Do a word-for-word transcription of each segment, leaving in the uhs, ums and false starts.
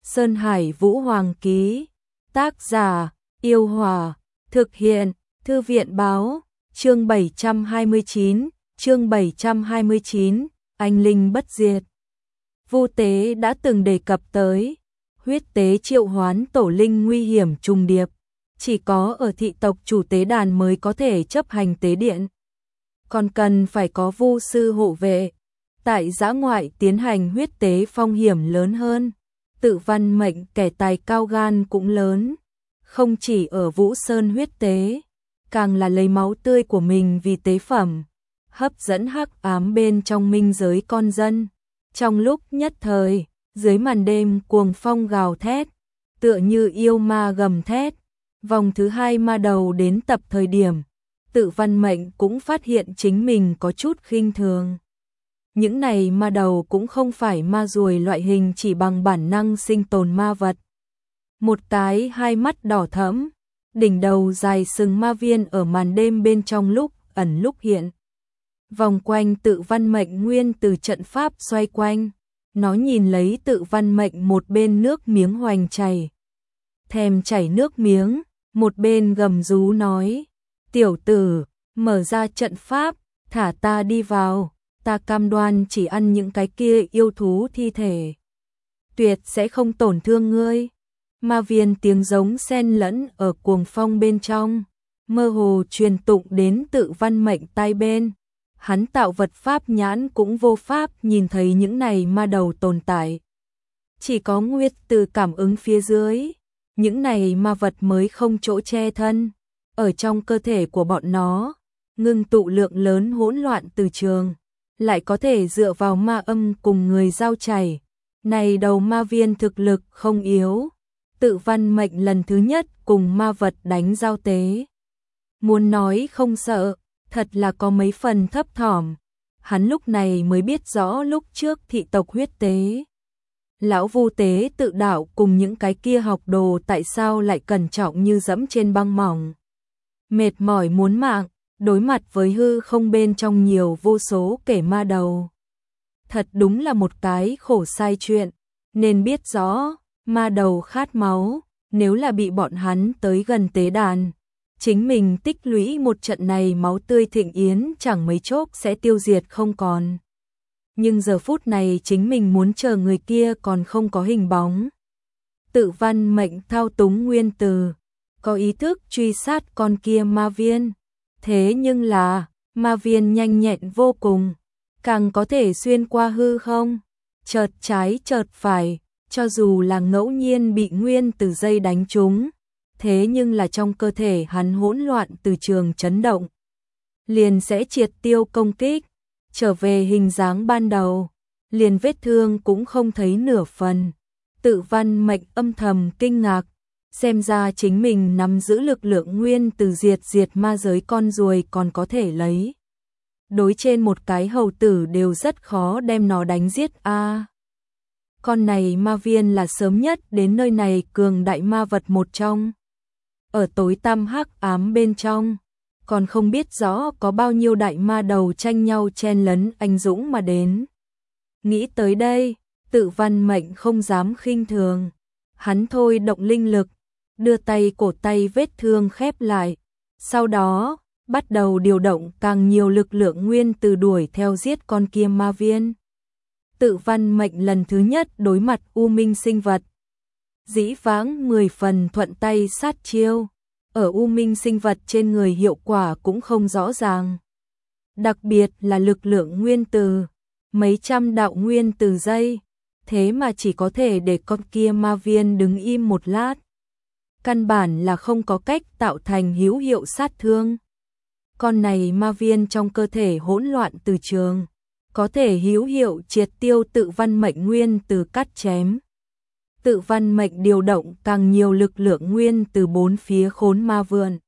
Sơn Hải Vũ Hoàng ký. Tác giả: Yêu Hòa. Thực hiện: Thư viện báo. Chương bảy trăm hai mươi chín, chương bảy trăm hai mươi chín, anh linh bất diệt. Vu Tế đã từng đề cập tới, huyết tế triệu hoán tổ linh nguy hiểm trùng điệp, chỉ có ở thị tộc chủ tế đàn mới có thể chấp hành tế điện. Còn cần phải có vu sư hộ vệ. Tại dã ngoại tiến hành huyết tế phong hiểm lớn hơn, tự văn mệnh kẻ tài cao gan cũng lớn, không chỉ ở Vũ Sơn huyết tế, càng là lấy máu tươi của mình vì tế phẩm, hấp dẫn hắc ám bên trong minh giới con dân. Trong lúc nhất thời, dưới màn đêm cuồng phong gào thét, tựa như yêu ma gầm thét, vòng thứ hai ma đầu đến tập thời điểm, tự văn mệnh cũng phát hiện chính mình có chút khinh thường. Những này ma đầu cũng không phải ma ruồi loại hình chỉ bằng bản năng sinh tồn ma vật. Một cái hai mắt đỏ thẫm, đỉnh đầu dài sừng ma viên ở màn đêm bên trong lúc ẩn lúc hiện. Vòng quanh tự văn mệnh nguyên từ trận pháp xoay quanh, nó nhìn lấy tự văn mệnh một bên nước miếng hoành chảy. Thèm chảy nước miếng, một bên gầm rú nói, tiểu tử, mở ra trận pháp, thả ta đi vào, ta cam đoan chỉ ăn những cái kia yêu thú thi thể. Tuyệt sẽ không tổn thương ngươi. Ma viên tiếng giống xen lẫn ở cuồng phong bên trong, mơ hồ truyền tụng đến tự văn mệnh tai bên. Hắn tạo vật pháp nhãn cũng vô pháp nhìn thấy những này ma đầu tồn tại. Chỉ có nguyệt từ cảm ứng phía dưới, những này ma vật mới không chỗ che thân. Ở trong cơ thể của bọn nó, ngưng tụ lượng lớn hỗn loạn từ trường, lại có thể dựa vào ma âm cùng người giao chảy. Này đầu ma viên thực lực không yếu, tự văn mệnh lần thứ nhất cùng ma vật đánh giao tế. Muốn nói không sợ, thật là có mấy phần thấp thỏm. Hắn lúc này mới biết rõ lúc trước thị tộc huyết tế, lão Vu Tế tự đạo cùng những cái kia học đồ tại sao lại cẩn trọng như dẫm trên băng mỏng. Mệt mỏi muốn mạng, đối mặt với hư không bên trong nhiều vô số kẻ ma đầu. Thật đúng là một cái khổ sai chuyện, nên biết rõ, ma đầu khát máu, nếu là bị bọn hắn tới gần tế đàn, chính mình tích lũy một trận này máu tươi thịnh yến chẳng mấy chốc sẽ tiêu diệt không còn. Nhưng giờ phút này chính mình muốn chờ người kia còn không có hình bóng. Tự văn mệnh thao túng nguyên từ, có ý thức truy sát con kia ma viên. Thế nhưng là, ma viên nhanh nhẹn vô cùng, càng có thể xuyên qua hư không, chợt trái chợt phải, cho dù là ngẫu nhiên bị nguyên từ dây đánh trúng, thế nhưng là trong cơ thể hắn hỗn loạn từ trường chấn động, liền sẽ triệt tiêu công kích, trở về hình dáng ban đầu, liền vết thương cũng không thấy nửa phần. Tự văn mệnh âm thầm kinh ngạc, xem ra chính mình nắm giữ lực lượng nguyên từ diệt diệt ma giới con ruồi còn có thể lấy. Đối trên một cái hầu tử đều rất khó đem nó đánh giết a. À, con này ma viên là sớm nhất đến nơi này cường đại ma vật một trong. Ở tối tăm hắc ám bên trong, còn không biết rõ có bao nhiêu đại ma đầu tranh nhau chen lấn anh dũng mà đến. Nghĩ tới đây, tự văn mệnh không dám khinh thường. Hắn thôi động linh lực, đưa tay cổ tay vết thương khép lại. Sau đó, bắt đầu điều động càng nhiều lực lượng nguyên từ đuổi theo giết con kia ma viên. Tự văn mệnh lần thứ nhất đối mặt u minh sinh vật. Dĩ vãng mười phần thuận tay sát chiêu, ở u minh sinh vật trên người hiệu quả cũng không rõ ràng. Đặc biệt là lực lượng nguyên từ, mấy trăm đạo nguyên từ dây, thế mà chỉ có thể để con kia ma viên đứng im một lát. Căn bản là không có cách tạo thành hữu hiệu sát thương. Con này ma viên trong cơ thể hỗn loạn từ trường, có thể hữu hiệu triệt tiêu tự văn mệnh nguyên từ cắt chém. Tự văn mệnh điều động càng nhiều lực lượng nguyên từ bốn phía khốn ma vườn,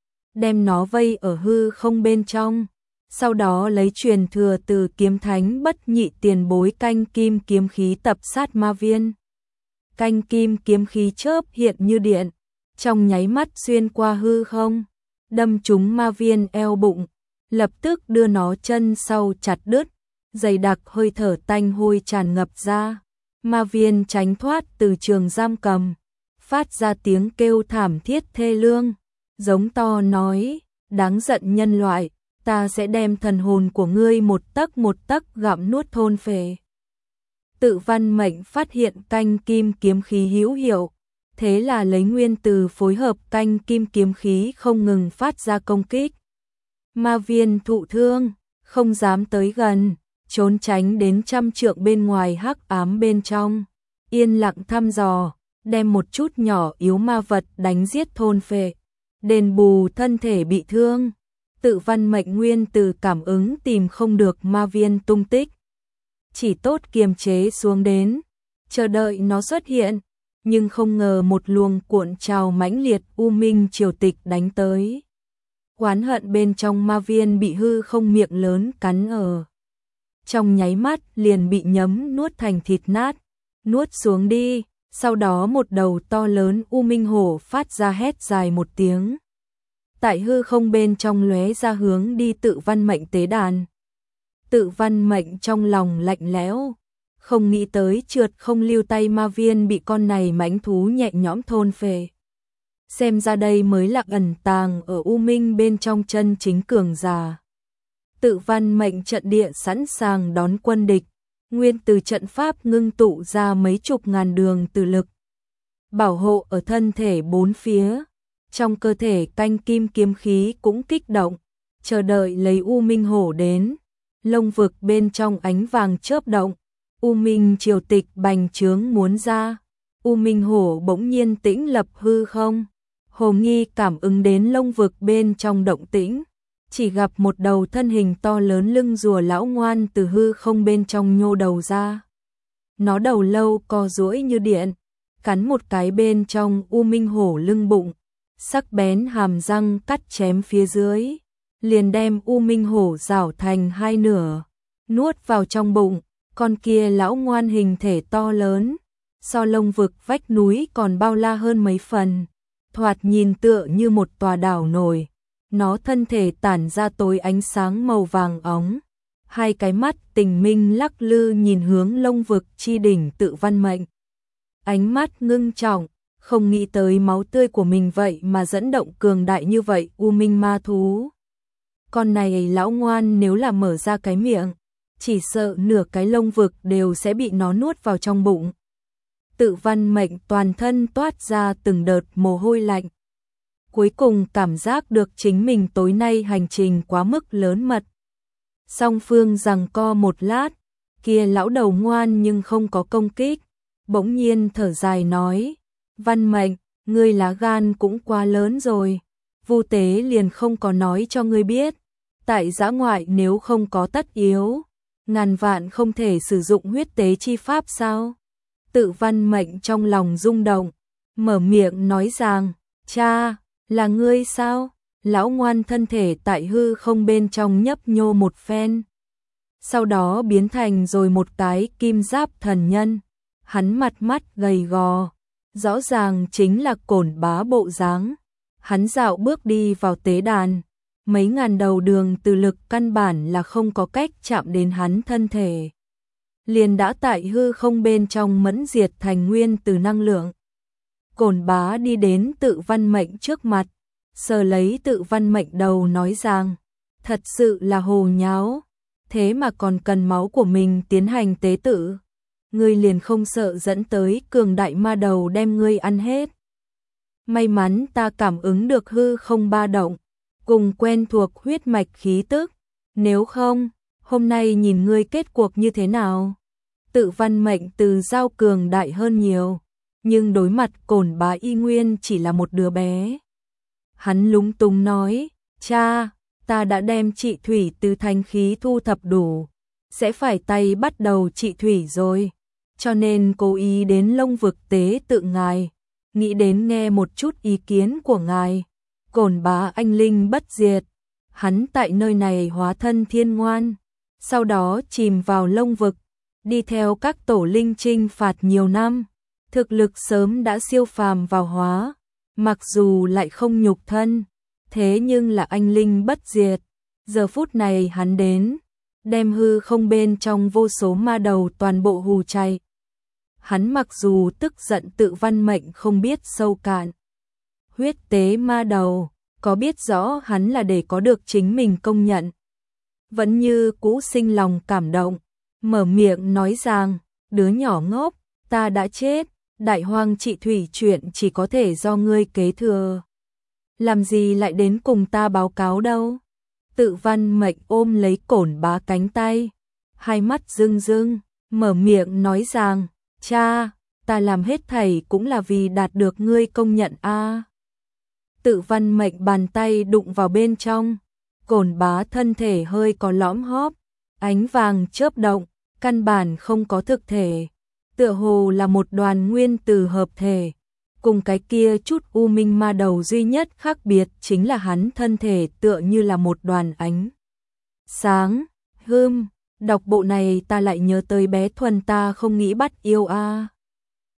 đem nó vây ở hư không bên trong, sau đó lấy truyền thừa từ kiếm thánh bất nhị tiền bối canh kim kiếm khí tập sát ma viên. Canh kim kiếm khí chớp hiện như điện, trong nháy mắt xuyên qua hư không, đâm trúng ma viên eo bụng, lập tức đưa nó chân sau chặt đứt, dày đặc hơi thở tanh hôi tràn ngập ra. Ma viên tránh thoát từ trường giam cầm, phát ra tiếng kêu thảm thiết thê lương, giống to nói, đáng giận nhân loại, ta sẽ đem thần hồn của ngươi một tấc một tấc gặm nuốt thôn phệ. Tự Văn Mệnh phát hiện canh kim kiếm khí hữu hiệu, thế là lấy nguyên từ phối hợp canh kim kiếm khí không ngừng phát ra công kích. Ma viên thụ thương, không dám tới gần, trốn tránh đến trăm trượng bên ngoài hắc ám bên trong, yên lặng thăm dò, đem một chút nhỏ yếu ma vật đánh giết thôn phệ, đền bù thân thể bị thương. Tự Văn Mệnh nguyên từ cảm ứng tìm được được ma viên tung tích, chỉ tốt kiềm chế xuống đến, chờ đợi nó xuất hiện, nhưng không ngờ một luồng cuộn trào mãnh liệt u minh triều tịch đánh tới. Oán hận bên trong ma viên bị hư không miệng lớn cắn ở, trong nháy mắt liền bị nhấm nuốt thành thịt nát, nuốt xuống đi. Sau đó một đầu to lớn u minh hổ phát ra hét dài một tiếng, tại hư không bên trong lóe ra hướng đi Tự Văn Mệnh tế đàn. Tự Văn Mệnh trong lòng lạnh lẽo, không nghĩ tới trượt không lưu tay ma viên bị con này mãnh thú nhẹ nhõm thôn phệ. Xem ra đây mới là ẩn tàng ở u minh bên trong chân chính cường giả. Tự Văn Mệnh trận địa sẵn sàng đón quân địch, nguyên từ trận pháp ngưng tụ ra mấy chục ngàn đường từ lực, bảo hộ ở thân thể bốn phía. Trong cơ thể canh kim kiếm khí cũng kích động, chờ đợi lấy u minh hổ đến. Lông vực bên trong ánh vàng chớp động, u minh triều tịch bành trướng muốn ra. U minh hổ bỗng nhiên tĩnh lập hư không. Hồ Nghi cảm ứng đến lông vực bên trong động tĩnh, chỉ gặp một đầu thân hình to lớn lưng rùa lão ngoan từ hư không bên trong nhô đầu ra. Nó đầu lâu co duỗi như điện, cắn một cái bên trong u minh hổ lưng bụng, sắc bén hàm răng cắt chém phía dưới, liền đem u minh hổ rảo thành hai nửa, nuốt vào trong bụng. Con kia lão ngoan hình thể to lớn, so lông vực vách núi còn bao la hơn mấy phần, thoạt nhìn tựa như một tòa đảo nổi. Nó thân thể tản ra tối ánh sáng màu vàng óng, hai cái mắt tình minh lắc lư nhìn hướng lông vực chi đỉnh Tự Văn Mệnh. Ánh mắt ngưng trọng, không nghĩ tới máu tươi của mình vậy mà dẫn động cường đại như vậy u minh ma thú. Con này lão ngoan nếu là mở ra cái miệng, chỉ sợ nửa cái lông vực đều sẽ bị nó nuốt vào trong bụng. Tự Văn Mệnh toàn thân toát ra từng đợt mồ hôi lạnh. Cuối cùng cảm giác được chính mình tối nay hành trình quá mức lớn mật. Song phương giằng co một lát, kia lão đầu ngoan nhưng không có công kích, bỗng nhiên thở dài nói, Văn Mệnh, ngươi lá gan cũng quá lớn rồi, Vu Tế liền không có nói cho ngươi biết, tại dã ngoại nếu không có tất yếu, ngàn vạn không thể sử dụng huyết tế chi pháp sao? Tự Văn Mệnh trong lòng rung động, mở miệng nói rằng, cha, là ngươi sao? Lão ngoan thân thể tại hư không bên trong nhấp nhô một phen, sau đó biến thành rồi một cái kim giáp thần nhân. Hắn mặt mắt gầy gò, rõ ràng chính là Cổn Bá bộ dáng. Hắn dạo bước đi vào tế đàn, mấy ngàn đầu đường từ lực căn bản là không có cách chạm đến hắn thân thể, liền đã tại hư không bên trong mẫn diệt thành nguyên từ năng lượng. Cổn Bá đi đến Tự Văn Mệnh trước mặt, sờ lấy Tự Văn Mệnh đầu nói rằng, thật sự là hồ nháo, thế mà còn cần máu của mình tiến hành tế tự, ngươi liền không sợ dẫn tới cường đại ma đầu đem ngươi ăn hết. May mắn ta cảm ứng được hư không ba động, cùng quen thuộc huyết mạch khí tức, nếu không, hôm nay nhìn ngươi kết cuộc như thế nào. Tự Văn Mệnh từ giao cường đại hơn nhiều, nhưng đối mặt Cổn Bá y nguyên chỉ là một đứa bé. Hắn lúng túng nói, cha, ta đã đem trị thủy từ thanh khí thu thập đủ, sẽ phải tay bắt đầu trị thủy rồi, cho nên cố ý đến lông vực tế tự ngài, nghĩ đến nghe một chút ý kiến của ngài. Cổn Bá anh linh bất diệt, hắn tại nơi này hóa thân thiên ngoan, sau đó chìm vào lông vực, đi theo các tổ linh chinh phạt nhiều năm, thực lực sớm đã siêu phàm vào hóa, mặc dù lại không nhục thân, thế nhưng là anh linh bất diệt. Giờ phút này hắn đến, đem hư không bên trong vô số ma đầu toàn bộ hù chạy. hắn mặc dù tức giận Tự Văn Mệnh không biết sâu cạn. Huyết tế ma đầu, có biết rõ hắn là để có được chính mình công nhận. Vẫn như cũ sinh lòng cảm động, mở miệng nói rằng, đứa nhỏ ngốc, ta đã chết, đại hoang trị thủy chuyện chỉ có thể do ngươi kế thừa. Làm gì lại đến cùng ta báo cáo đâu? Tự Văn Mệnh ôm lấy Cổn Bá cánh tay, hai mắt rưng rưng, mở miệng nói rằng, cha, ta làm hết thảy cũng là vì đạt được ngươi công nhận a. Tự Văn Mệnh bàn tay đụng vào bên trong, Cổn Bá thân thể hơi có lõm hóp, ánh vàng chớp động, căn bản không có thực thể, tựa hồ là một đoàn nguyên tử hợp thể. Cùng cái kia chút u minh ma đầu duy nhất khác biệt chính là hắn thân thể tựa như là một đoàn ánh sáng. Hưm, đọc bộ này ta lại nhớ tới bé Thuần ta không nghĩ bắt yêu a.